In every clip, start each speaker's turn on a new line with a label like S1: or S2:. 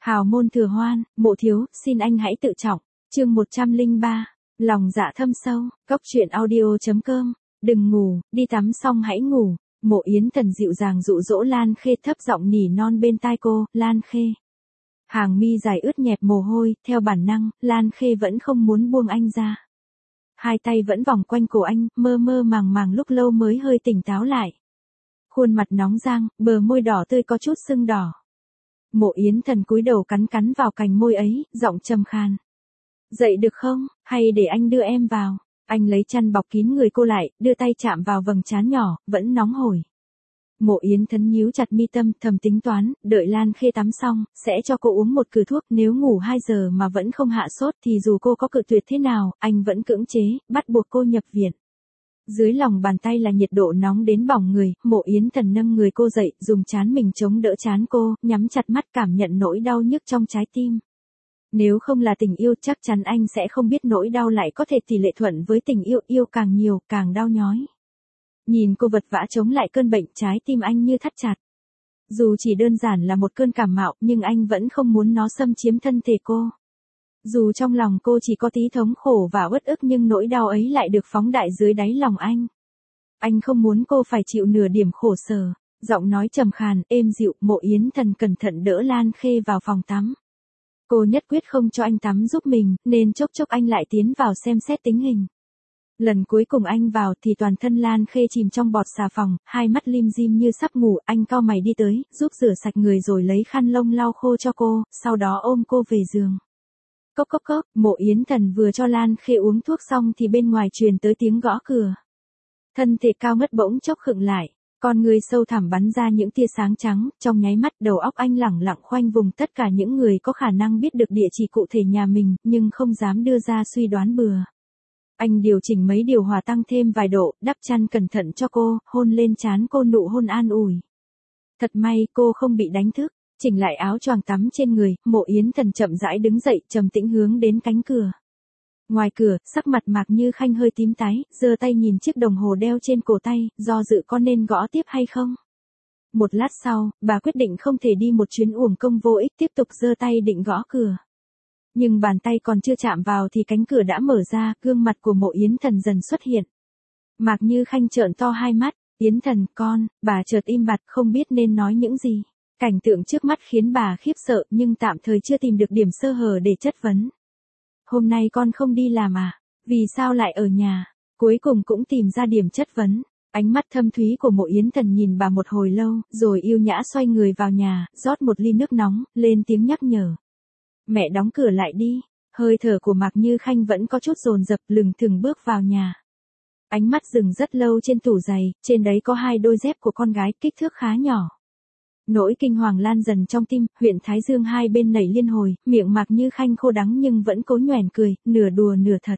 S1: Hào môn thừa hoan, mộ thiếu, xin anh hãy tự trọng. Chương 103, lòng dạ thâm sâu, Cốc truyện audio.com. Đừng ngủ, đi tắm xong hãy ngủ. Mộ Yến Thần dịu dàng dụ dỗ Lan Khê, thấp giọng nỉ non bên tai cô. Lan Khê. Hàng mi dài ướt nhẹp mồ hôi, theo bản năng, Lan Khê vẫn không muốn buông anh ra. Hai tay vẫn vòng quanh cổ anh, mơ mơ màng màng lúc lâu mới hơi tỉnh táo lại. Khuôn mặt nóng rang, bờ môi đỏ tươi có chút sưng đỏ. Mộ Yến Thần cúi đầu cắn cắn vào cành môi ấy, giọng trầm khan. Dậy được không, hay để anh đưa em vào? Anh lấy chăn bọc kín người cô lại, đưa tay chạm vào vầng trán nhỏ, vẫn nóng hổi. Mộ Yến Thần nhíu chặt mi tâm, thầm tính toán, đợi Lan Khê tắm xong, sẽ cho cô uống một cừ thuốc, nếu ngủ 2 giờ mà vẫn không hạ sốt thì dù cô có cự tuyệt thế nào, anh vẫn cưỡng chế, bắt buộc cô nhập viện. Dưới lòng bàn tay là nhiệt độ nóng đến bỏng người, Mộ Yến Thần nâng người cô dậy, dùng trán mình chống đỡ trán cô, nhắm chặt mắt cảm nhận nỗi đau nhức trong trái tim. Nếu không là tình yêu chắc chắn anh sẽ không biết nỗi đau lại có thể tỷ lệ thuận với tình yêu, yêu càng nhiều, càng đau nhói. Nhìn cô vật vã chống lại cơn bệnh, trái tim anh như thắt chặt. Dù chỉ đơn giản là một cơn cảm mạo, nhưng anh vẫn không muốn nó xâm chiếm thân thể cô. Dù trong lòng cô chỉ có tí thống khổ và uất ức nhưng nỗi đau ấy lại được phóng đại dưới đáy lòng anh. Anh không muốn cô phải chịu nửa điểm khổ sở. Giọng nói trầm khàn, êm dịu, Mộ Yến Thần cẩn thận đỡ Lan Khê vào phòng tắm. Cô nhất quyết không cho anh tắm giúp mình, nên chốc chốc anh lại tiến vào xem xét tình hình. Lần cuối cùng anh vào thì toàn thân Lan Khê chìm trong bọt xà phòng, hai mắt lim dim như sắp ngủ, anh cau mày đi tới, giúp rửa sạch người rồi lấy khăn lông lau khô cho cô, sau đó ôm cô về giường. Cốc cốc cốc, Mộ Yến Thần vừa cho Lan Khê uống thuốc xong thì bên ngoài truyền tới tiếng gõ cửa. Thân thể cao ngất bỗng chốc khựng lại, con người sâu thẳm bắn ra những tia sáng trắng, trong nháy mắt đầu óc anh lẳng lặng khoanh vùng tất cả những người có khả năng biết được địa chỉ cụ thể nhà mình, nhưng không dám đưa ra suy đoán bừa. Anh điều chỉnh mấy điều hòa tăng thêm vài độ, đắp chăn cẩn thận cho cô, hôn lên trán cô nụ hôn an ủi. Thật may cô không bị đánh thức, chỉnh lại áo choàng tắm trên người, Mộ Yến Thần chậm rãi đứng dậy, trầm tĩnh hướng đến cánh cửa. Ngoài cửa, sắc mặt Mạc Như Khanh hơi tím tái, giơ tay nhìn chiếc đồng hồ đeo trên cổ tay, do dự có nên gõ tiếp hay không. Một lát sau, bà quyết định không thể đi một chuyến uổng công vô ích, tiếp tục giơ tay định gõ cửa. Nhưng bàn tay còn chưa chạm vào thì cánh cửa đã mở ra, gương mặt của Mộ Yến Thần dần xuất hiện. Mạc Như Khanh trợn to hai mắt, Yến Thần, con, bà chợt im bặt không biết nên nói những gì. Cảnh tượng trước mắt khiến bà khiếp sợ nhưng tạm thời chưa tìm được điểm sơ hở để chất vấn. Hôm nay con không đi làm à? Vì sao lại ở nhà? Cuối cùng cũng tìm ra điểm chất vấn. Ánh mắt thâm thúy của Mộ Yến Thần nhìn bà một hồi lâu, rồi yêu nhã xoay người vào nhà, rót một ly nước nóng, lên tiếng nhắc nhở. Mẹ đóng cửa lại đi. Hơi thở của Mạc Như Khanh vẫn có chút dồn dập, lừng thừng bước vào nhà. Ánh mắt dừng rất lâu trên tủ giày, trên đấy có 2 đôi dép của con gái, kích thước khá nhỏ. Nỗi kinh hoàng lan dần trong tim, huyện Thái Dương hai bên nảy liên hồi, miệng Mạc Như Khanh khô đắng nhưng vẫn cố nhoẻn cười, nửa đùa nửa thật.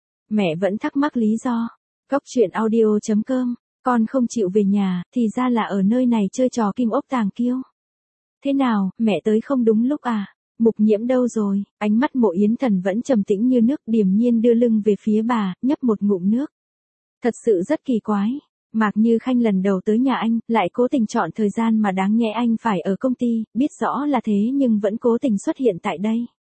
S1: Mẹ vẫn thắc mắc lý do. Cốc truyện audio.com, con không chịu về nhà, thì ra là ở nơi này chơi trò kim ốc tàng kiêu. Thế nào, mẹ tới không đúng lúc à? Mục Nhiễm đâu rồi? Ánh mắt Mộ Yến Thần vẫn trầm tĩnh như nước, điềm nhiên đưa lưng về phía bà, nhấp một ngụm nước. Thật sự rất kỳ quái. Mạc Như Khanh lần đầu tới nhà anh, lại cố tình chọn thời gian mà đáng nhẽ anh phải ở công ty, biết rõ là thế nhưng vẫn cố tình xuất hiện tại đây.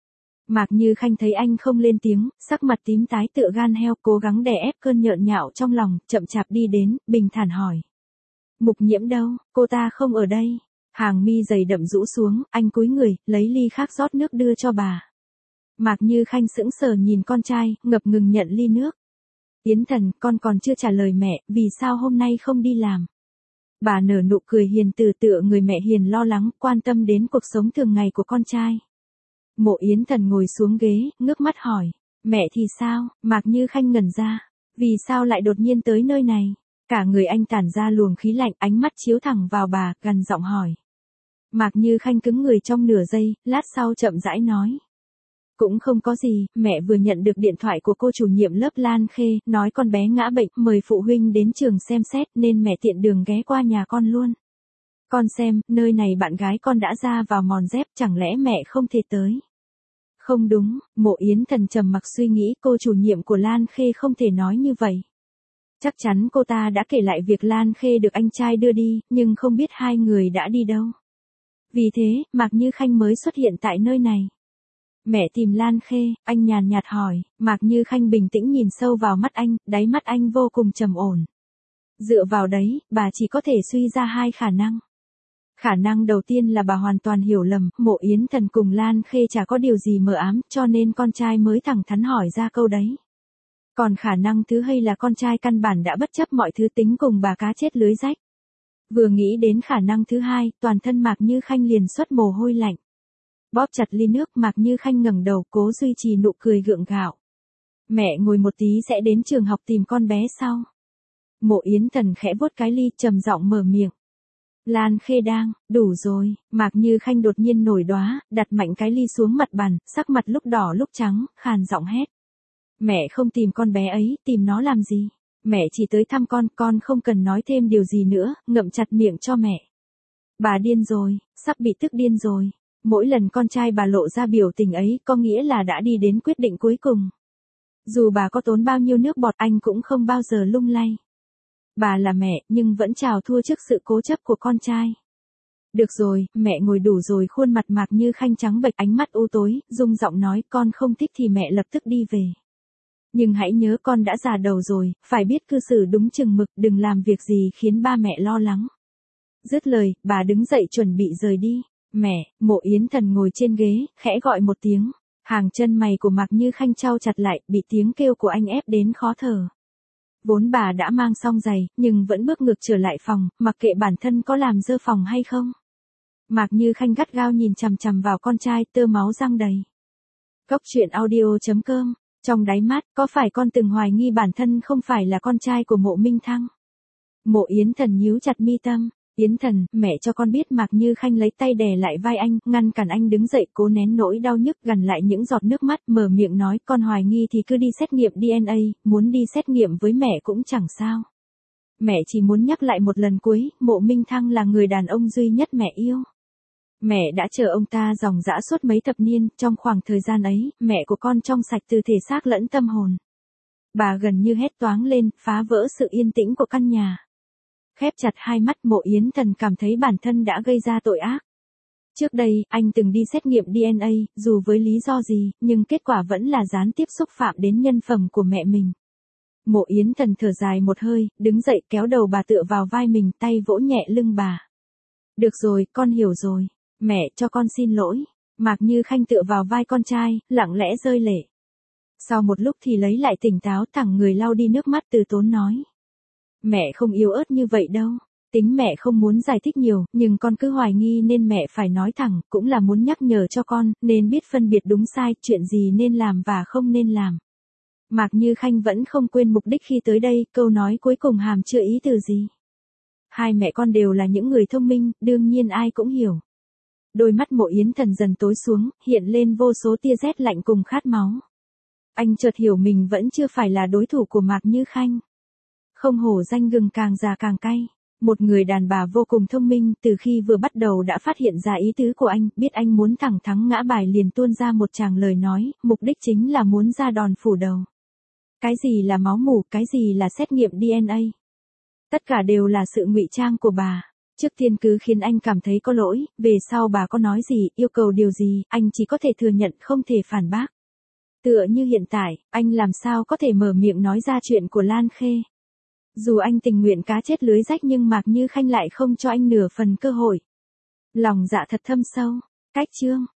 S1: Mạc Như Khanh thấy anh không lên tiếng, sắc mặt tím tái tựa gan heo, cố gắng đè ép cơn nhợn nhạo trong lòng, chậm chạp đi đến, bình thản hỏi. Mục Nhiễm đâu, cô ta không ở đây. Hàng mi dày đậm rũ xuống, anh cúi người, lấy ly khác rót nước đưa cho bà. Mạc Như Khanh sững sờ nhìn con trai, ngập ngừng nhận ly nước. Yến Thần, con còn chưa trả lời mẹ, vì sao hôm nay không đi làm? Bà nở nụ cười hiền từ tựa người mẹ hiền lo lắng, quan tâm đến cuộc sống thường ngày của con trai. Mộ Yến Thần ngồi xuống ghế, ngước mắt hỏi. Mẹ thì sao? Mạc Như Khanh ngẩn ra. Vì sao lại đột nhiên tới nơi này? Cả người anh tản ra luồng khí lạnh, ánh mắt chiếu thẳng vào bà, gằn giọng hỏi. Mạc Như Khanh cứng người trong nửa giây, lát sau chậm rãi nói. Cũng không có gì, mẹ vừa nhận được điện thoại của cô chủ nhiệm lớp Lan Khê, nói con bé ngã bệnh, mời phụ huynh đến trường xem xét nên mẹ tiện đường ghé qua nhà con luôn. Con xem, nơi này bạn gái con đã ra vào mòn dép, chẳng lẽ mẹ không thể tới? Không đúng, Mộ Yến Thần trầm mặc suy nghĩ, cô chủ nhiệm của Lan Khê không thể nói như vậy. Chắc chắn cô ta đã kể lại việc Lan Khê được anh trai đưa đi, nhưng không biết hai người đã đi đâu. Vì thế, Mạc Như Khanh mới xuất hiện tại nơi này. Mẹ tìm Lan Khê, anh nhàn nhạt hỏi, Mạc Như Khanh bình tĩnh nhìn sâu vào mắt anh, đáy mắt anh vô cùng trầm ổn. Dựa vào đấy, bà chỉ có thể suy ra hai khả năng. Khả năng đầu tiên là bà hoàn toàn hiểu lầm, Mộ Yến Thần cùng Lan Khê chả có điều gì mờ ám, cho nên con trai mới thẳng thắn hỏi ra câu đấy. Còn khả năng thứ hai là con trai căn bản đã bất chấp mọi thứ tính cùng bà cá chết lưới rách. Vừa nghĩ đến khả năng thứ hai, toàn thân Mạc Như Khanh liền xuất mồ hôi lạnh. Bóp chặt ly nước, Mạc Như Khanh ngẩng đầu cố duy trì nụ cười gượng gạo. Mẹ ngồi một tí sẽ đến trường học tìm con bé sau. Mộ Yến Thần khẽ vuốt cái ly trầm giọng mở miệng. Lan Khê đang, đủ rồi, Mạc Như Khanh đột nhiên nổi đoá, đặt mạnh cái ly xuống mặt bàn, sắc mặt lúc đỏ lúc trắng, khàn giọng hét. Mẹ không tìm con bé ấy, tìm nó làm gì? Mẹ chỉ tới thăm con không cần nói thêm điều gì nữa, ngậm chặt miệng cho mẹ. Bà điên rồi, sắp bị tức điên rồi. Mỗi lần con trai bà lộ ra biểu tình ấy có nghĩa là đã đi đến quyết định cuối cùng. Dù bà có tốn bao nhiêu nước bọt anh cũng không bao giờ lung lay. Bà là mẹ nhưng vẫn chào thua trước sự cố chấp của con trai. Được rồi, mẹ ngồi đủ rồi, khuôn mặt Mạc Như Khanh trắng bệch, ánh mắt u tối, rung giọng nói con không thích thì mẹ lập tức đi về. Nhưng hãy nhớ con đã già đầu rồi, phải biết cư xử đúng chừng mực, đừng làm việc gì khiến ba mẹ lo lắng. Dứt lời, bà đứng dậy chuẩn bị rời đi. Mẹ, Mộ Yến Thần ngồi trên ghế, khẽ gọi một tiếng. Hàng chân mày của Mạc Như Khanh chau chặt lại, bị tiếng kêu của anh ép đến khó thở. Vốn bà đã mang xong giày, nhưng vẫn bước ngược trở lại phòng, mặc kệ bản thân có làm dơ phòng hay không. Mạc Như Khanh gắt gao nhìn chằm chằm vào con trai, tơ máu răng đầy. Cốc truyện audio.com. Trong đáy mắt, có phải con từng hoài nghi bản thân không phải là con trai của Mộ Minh Thăng? Mộ Yến Thần nhíu chặt mi tâm. Yến Thần, mẹ cho con biết. Mạc Như Khanh lấy tay đè lại vai anh, ngăn cản anh đứng dậy, cố nén nỗi đau nhức gần lại những giọt nước mắt, mở miệng nói, con hoài nghi thì cứ đi xét nghiệm DNA, muốn đi xét nghiệm với mẹ cũng chẳng sao. Mẹ chỉ muốn nhắc lại một lần cuối, Mộ Minh Thăng là người đàn ông duy nhất mẹ yêu. Mẹ đã chờ ông ta dòng dã suốt mấy thập niên, trong khoảng thời gian ấy, mẹ của con trong sạch từ thể xác lẫn tâm hồn. Bà gần như hét toáng lên, phá vỡ sự yên tĩnh của căn nhà. Khép chặt hai mắt, Mộ Yến Thần cảm thấy bản thân đã gây ra tội ác. Trước đây, anh từng đi xét nghiệm DNA, dù với lý do gì, nhưng kết quả vẫn là gián tiếp xúc phạm đến nhân phẩm của mẹ mình. Mộ Yến Thần thở dài một hơi, đứng dậy kéo đầu bà tựa vào vai mình, tay vỗ nhẹ lưng bà. Được rồi, con hiểu rồi. Mẹ, cho con xin lỗi. Mạc Như Khanh tựa vào vai con trai, lặng lẽ rơi lệ. Sau một lúc thì lấy lại tỉnh táo, thẳng người lau đi nước mắt, từ tốn nói. Mẹ không yếu ớt như vậy đâu. Tính mẹ không muốn giải thích nhiều, nhưng con cứ hoài nghi nên mẹ phải nói thẳng, cũng là muốn nhắc nhở cho con, nên biết phân biệt đúng sai, chuyện gì nên làm và không nên làm. Mạc Như Khanh vẫn không quên mục đích khi tới đây, câu nói cuối cùng hàm chứa ý từ gì. Hai mẹ con đều là những người thông minh, đương nhiên ai cũng hiểu. Đôi mắt Mộ Yến Thần dần tối xuống, hiện lên vô số tia rét lạnh cùng khát máu. Anh chợt hiểu mình vẫn chưa phải là đối thủ của Mạc Như Khanh. Không hổ danh gừng càng già càng cay. Một người đàn bà vô cùng thông minh, từ khi vừa bắt đầu đã phát hiện ra ý tứ của anh, biết anh muốn thẳng thắn ngã bài liền tuôn ra một tràng lời nói, mục đích chính là muốn ra đòn phủ đầu. Cái gì là máu mủ, cái gì là xét nghiệm DNA. Tất cả đều là sự ngụy trang của bà. Trước tiên cứ khiến anh cảm thấy có lỗi, về sau bà có nói gì, yêu cầu điều gì, anh chỉ có thể thừa nhận, không thể phản bác. Tựa như hiện tại, anh làm sao có thể mở miệng nói ra chuyện của Lan Khê. Dù anh tình nguyện cá chết lưới rách nhưng Mạc Như Khanh lại không cho anh nửa phần cơ hội. Lòng dạ thật thâm sâu. Cách chương